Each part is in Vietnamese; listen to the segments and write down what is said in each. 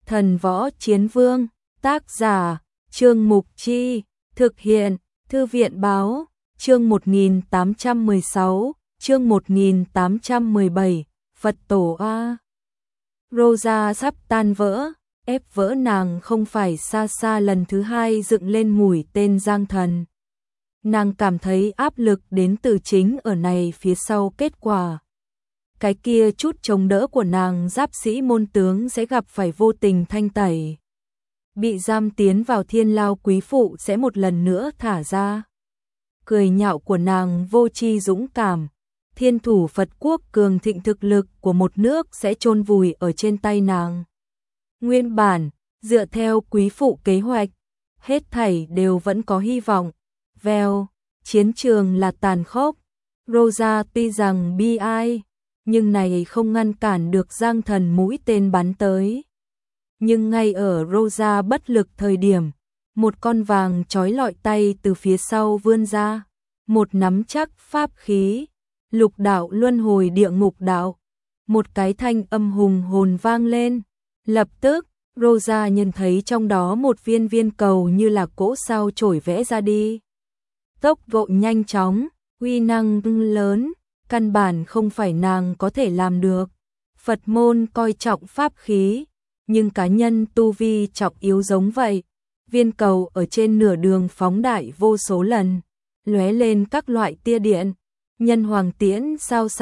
Thần Võ Chiến Vương, tác giả, Trương Mục Chi, thực hiện, Thư viện Báo, chương 1816, chương 1817, Phật Tổ A. Rosa sắp tan vỡ, ép vỡ nàng không phải xa xa lần thứ hai dựng lên mũi tên Giang Thần. Nàng cảm thấy áp lực đến từ chính ở này phía sau kết quả. Cái kia chút chống đỡ của nàng giáp sĩ môn tướng sẽ gặp phải vô tình thanh tẩy. Bị giam tiến vào thiên lao quý phụ sẽ một lần nữa thả ra. Cười nhạo của nàng vô tri dũng cảm. Thiên thủ Phật quốc cường thịnh thực lực của một nước sẽ chôn vùi ở trên tay nàng. Nguyên bản, dựa theo quý phụ kế hoạch, hết thảy đều vẫn có hy vọng. Vèo, chiến trường là tàn khốc. Rosa tuy rằng bi ai, nhưng này không ngăn cản được Giang Thần mũi tên bắn tới. Nhưng ngay ở Rosa bất lực thời điểm, một con vàng trói lọi tay từ phía sau vươn ra, một nắm chắc pháp khí, lục đạo luân hồi địa ngục đạo, một cái thanh âm hùng hồn vang lên. Lập tức, Rosa nhận thấy trong đó một viên viên cầu như là cỗ sao chổi vẽ ra đi. Tốc độ nhanh chóng, uy năng lớn, căn bản không phải nàng có thể làm được. Phật môn coi trọng pháp khí, nhưng cá nhân tu vi trọng yếu giống vậy. Viên cầu ở trên nửa đường phóng đại vô số lần, lóe lên các loại tia điện. Nhân hoàng tiễn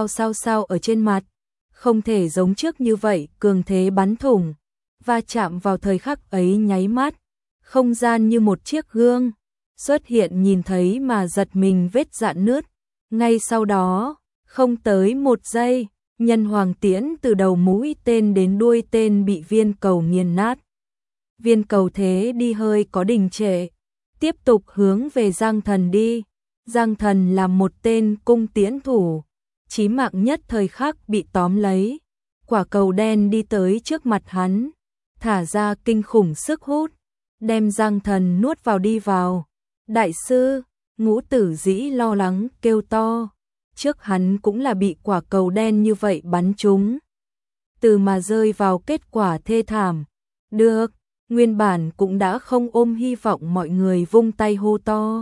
sao ở trên mặt, không thể giống trước như vậy cường thế bắn thủng, va chạm vào thời khắc ấy nháy mắt, không gian như một chiếc gương xuất hiện nhìn thấy mà giật mình vết rạn nứt. Ngay sau đó, không tới một giây, nhân hoàng tiễn từ đầu mũi tên đến đuôi tên bị viên cầu nghiền nát. Viên cầu thế đi hơi có đình trệ, tiếp tục hướng về Giang Thần đi. Giang Thần là một tên cung tiễn thủ, chí mạng nhất thời khắc bị tóm lấy. Quả cầu đen đi tới trước mặt hắn, thả ra kinh khủng sức hút, đem Giang Thần nuốt vào đi vào. Đại sư, Ngũ Tử Dĩ lo lắng kêu to, trước hắn cũng là bị quả cầu đen như vậy bắn trúng. Từ mà rơi vào kết quả thê thảm. Được, nguyên bản cũng đã không ôm hy vọng mọi người vung tay hô to.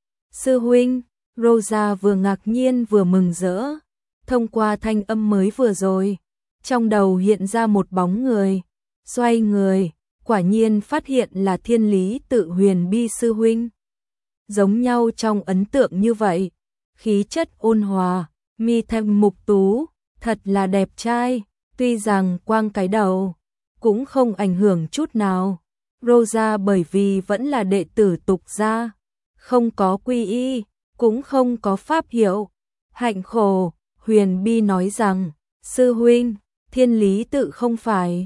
Sư huynh, Rosa vừa ngạc nhiên vừa mừng rỡ. Thông qua thanh âm mới vừa rồi, trong đầu hiện ra một bóng người. Xoay người, quả nhiên phát hiện là Thiên Lý Tự Huyền Bi sư huynh. Giống nhau trong ấn tượng như vậy, khí chất ôn hòa, mi thanh mục tú, thật là đẹp trai, tuy rằng quang cái đầu, cũng không ảnh hưởng chút nào. Rosa bởi vì vẫn là đệ tử tục gia, không có quy y, cũng không có pháp hiệu. Hạnh khổ, Huyền Bi nói rằng, sư huynh, Thiên Lý Tự không phải.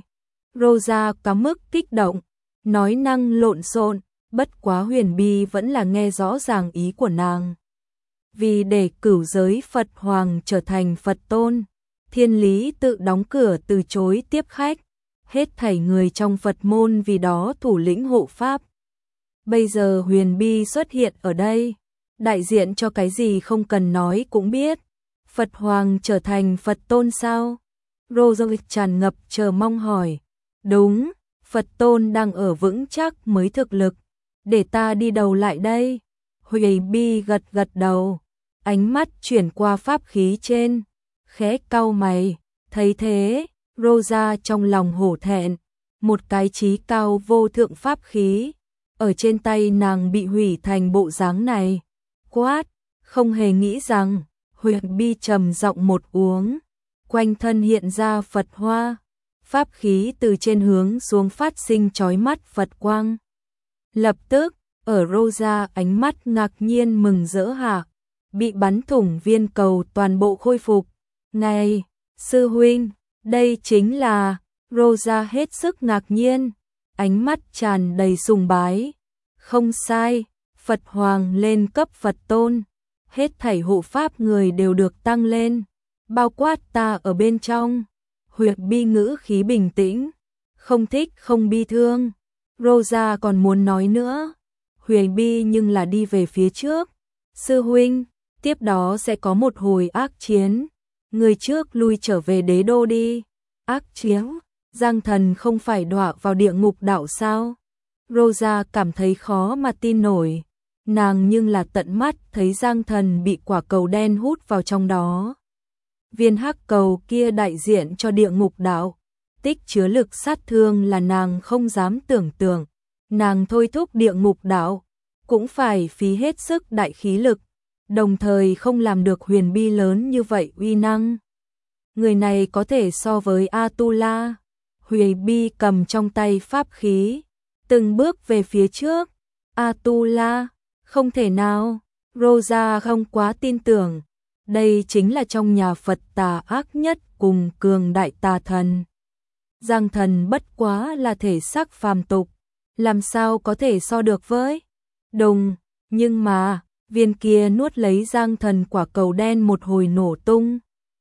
Rosa có mức kích động, nói năng lộn xộn, bất quá Huyền Bi vẫn là nghe rõ ràng ý của nàng. Vì để cửu giới Phật Hoàng trở thành Phật Tôn, Thiên Lý Tự đóng cửa từ chối tiếp khách, hết thảy người trong Phật môn vì đó thủ lĩnh hộ pháp. Bây giờ Huyền Bi xuất hiện ở đây, đại diện cho cái gì không cần nói cũng biết. Phật Hoàng trở thành Phật Tôn sao? Rosa tràn ngập chờ mong hỏi. Đúng, Phật Tôn đang ở vững chắc mới thực lực. Để ta đi đầu lại đây. Huyền Bi gật gật đầu, ánh mắt chuyển qua pháp khí trên, khẽ cau mày. Thấy thế, Rosa trong lòng hổ thẹn, một cái chí cao vô thượng pháp khí ở trên tay nàng bị hủy thành bộ dáng này. Quát, không hề nghĩ rằng, Huyền Bi trầm giọng một uống, quanh thân hiện ra Phật hoa, pháp khí từ trên hướng xuống phát sinh chói mắt Phật quang. Lập tức, ở Rosa ánh mắt ngạc nhiên mừng rỡ hạ, bị bắn thủng viên cầu toàn bộ khôi phục. Này, sư huynh, đây chính là. Rosa hết sức ngạc nhiên, ánh mắt tràn đầy sùng bái. Không sai, Phật Hoàng lên cấp Phật Tôn, hết thảy hộ pháp người đều được tăng lên, bao quát ta ở bên trong. Huyền Bi ngữ khí bình tĩnh, không thích không bi thương. Rosa còn muốn nói nữa, Huyền Bi nhưng là đi về phía trước. Sư huynh, tiếp đó sẽ có một hồi ác chiến, người trước lui trở về đế đô đi. Ác chiến? Giang Thần không phải đọa vào địa ngục đạo sao? Rosa cảm thấy khó mà tin nổi. Nàng nhưng là tận mắt thấy Giang Thần bị quả cầu đen hút vào trong đó. Viên hắc cầu kia đại diện cho địa ngục đạo, tích chứa lực sát thương là nàng không dám tưởng tượng. Nàng thôi thúc địa ngục đạo, cũng phải phí hết sức đại khí lực, đồng thời không làm được huyền bi lớn như vậy uy năng. Người này có thể so với Atula. Huyền bi cầm trong tay pháp khí, từng bước về phía trước. Atula, không thể nào. Rosa không quá tin tưởng. Đây chính là trong nhà Phật tà ác nhất cùng cường đại tà thần. Giang Thần bất quá là thể xác phàm tục, làm sao có thể so được với Đùng. Nhưng mà viên kia nuốt lấy Giang Thần quả cầu đen một hồi nổ tung.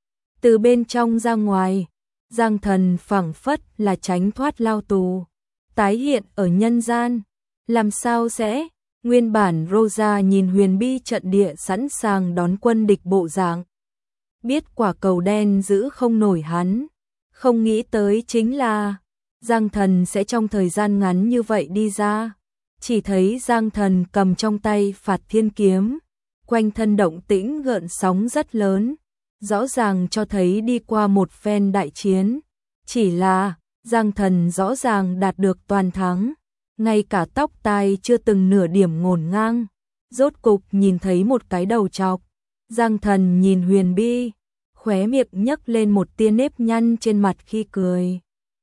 Từ bên trong ra ngoài, Giang Thần phảng phất là tránh thoát lao tù, tái hiện ở nhân gian. Làm sao sẽ? Nguyên bản Rosa nhìn huyền bi trận địa sẵn sàng đón quân địch bộ dạng, biết quả cầu đen giữ không nổi hắn, không nghĩ tới chính là Giang Thần sẽ trong thời gian ngắn như vậy đi ra. Chỉ thấy Giang Thần cầm trong tay Phạt Thiên Kiếm, quanh thân động tĩnh gợn sóng rất lớn, rõ ràng cho thấy đi qua một phen đại chiến. Chỉ là Giang Thần rõ ràng đạt được toàn thắng, ngay cả tóc tai chưa từng nửa điểm ngổn ngang, rốt cục nhìn thấy một cái đầu trọc. Giang Thần nhìn huyền bi, khóe miệng nhấc lên một tia nếp nhăn trên mặt khi cười.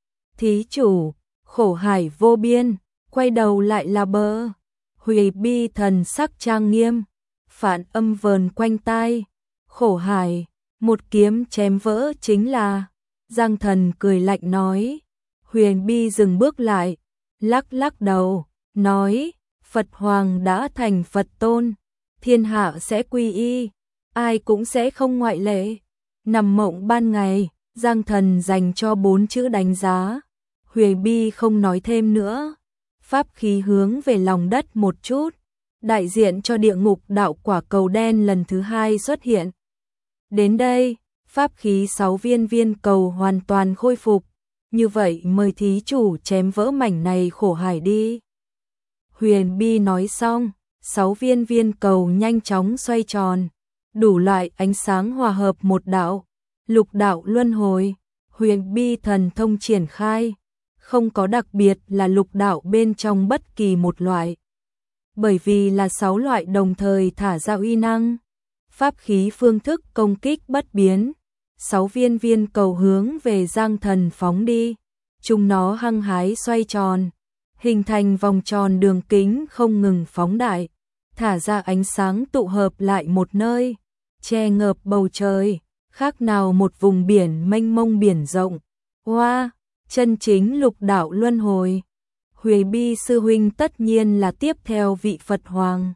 Thí chủ, khổ hải vô biên, quay đầu lại là bờ. Huyền bi thần sắc trang nghiêm, phản âm vờn quanh tai. Khổ hải, một kiếm chém vỡ chính là. Giang Thần cười lạnh nói. Huyền bi dừng bước lại, lắc lắc đầu, nói, Phật Hoàng đã thành Phật Tôn, thiên hạ sẽ quy y, ai cũng sẽ không ngoại lệ. Nằm mộng ban ngày, Giang Thần dành cho 4 chữ đánh giá. Huyền bi không nói thêm nữa, pháp khí hướng về lòng đất một chút, đại diện cho địa ngục đạo quả cầu đen lần thứ 2 xuất hiện. Đến đây, pháp khí 6 viên cầu hoàn toàn khôi phục. Như vậy mời thí chủ chém vỡ mảnh này khổ hải đi. Huyền bi nói xong, 6 viên cầu nhanh chóng xoay tròn, đủ loại ánh sáng hòa hợp một đạo, lục đạo luân hồi. Huyền bi thần thông triển khai, không có đặc biệt là lục đạo bên trong bất kỳ một loại, bởi vì là 6 loại đồng thời thả ra uy năng. Pháp khí phương thức công kích bất biến, 6 viên cầu hướng về Giang Thần phóng đi, chúng nó hăng hái xoay tròn, hình thành vòng tròn đường kính không ngừng phóng đại, thả ra ánh sáng tụ hợp lại một nơi, che ngợp bầu trời, khác nào một vùng biển mênh mông biển rộng. Hoa, chân chính lục đạo luân hồi. Huyền bi sư huynh tất nhiên là tiếp theo vị Phật Hoàng.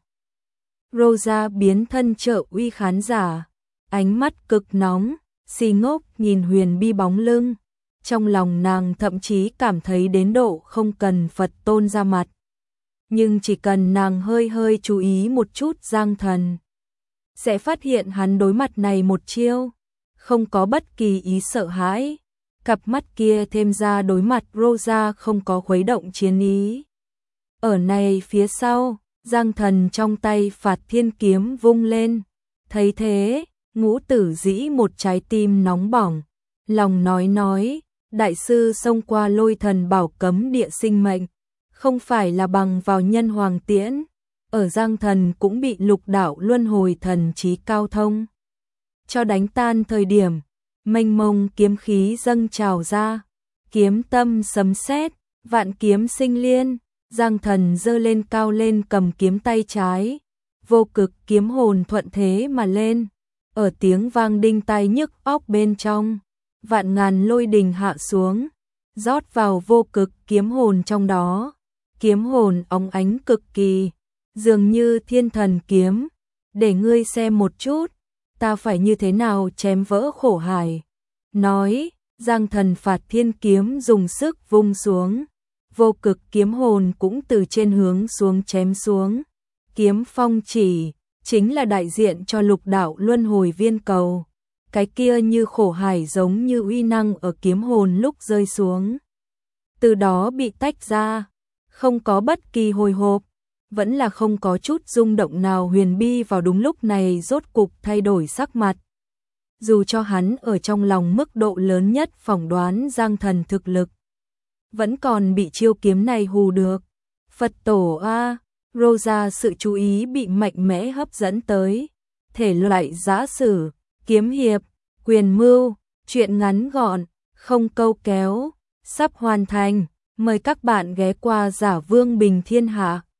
Rosa biến thân trợ uy khán giả, ánh mắt cực nóng, si ngốc nhìn huyền bi bóng lưng. Trong lòng nàng thậm chí cảm thấy đến độ không cần Phật Tôn ra mặt. Nhưng chỉ cần nàng hơi chú ý một chút Giang Thần, sẽ phát hiện hắn đối mặt này một chiêu, không có bất kỳ ý sợ hãi. Cặp mắt kia thêm ra đối mặt Rosa không có khuấy động chiến ý. Ở này phía sau, Giang Thần trong tay Phạt Thiên Kiếm vung lên. Thấy thế, Ngũ Tử Dĩ một trái tim nóng bỏng, lòng nói, đại sư xông qua lôi thần bảo cấm địa sinh mệnh, không phải là bằng vào nhân hoàng tiễn. Ở Giang Thần cũng bị lục đạo luân hồi thần trí cao thông cho đánh tan thời điểm, mênh mông kiếm khí dâng trào ra, kiếm tâm sấm sét, vạn kiếm sinh liên. Giang Thần giơ lên cao lên cầm kiếm tay trái, vô cực kiếm hồn thuận thế mà lên, ở tiếng vang đinh tai nhức óc bên trong, vạn ngàn lôi đình hạ xuống, rót vào vô cực kiếm hồn trong đó. Kiếm hồn óng ánh cực kỳ, dường như thiên thần kiếm. Để ngươi xem một chút, ta phải như thế nào chém vỡ khổ hải. Nói, Giang Thần Phạt Thiên Kiếm dùng sức vung xuống, vô cực kiếm hồn cũng từ trên hướng xuống chém xuống. Kiếm phong chỉ, chính là đại diện cho lục đạo luân hồi viên cầu. cái kia như khổ hải giống như uy năng ở kiếm hồn lúc rơi xuống. Từ đó bị tách ra, không có bất kỳ hồi hộp, vẫn là không có chút rung động nào. Huyền Bi vào đúng lúc này rốt cục thay đổi sắc mặt. Dù cho hắn ở trong lòng mức độ lớn nhất phỏng đoán Giang Thần thực lực, vẫn còn bị chiêu kiếm này hù được. Phật tổ a, Rosa sự chú ý bị mạnh mẽ hấp dẫn tới. Thể loại giã sử, kiếm hiệp, quyền mưu, truyện ngắn gọn, không câu kéo, sắp hoàn thành. Mời các bạn ghé qua Giả Vương Bình Thiên Hạ.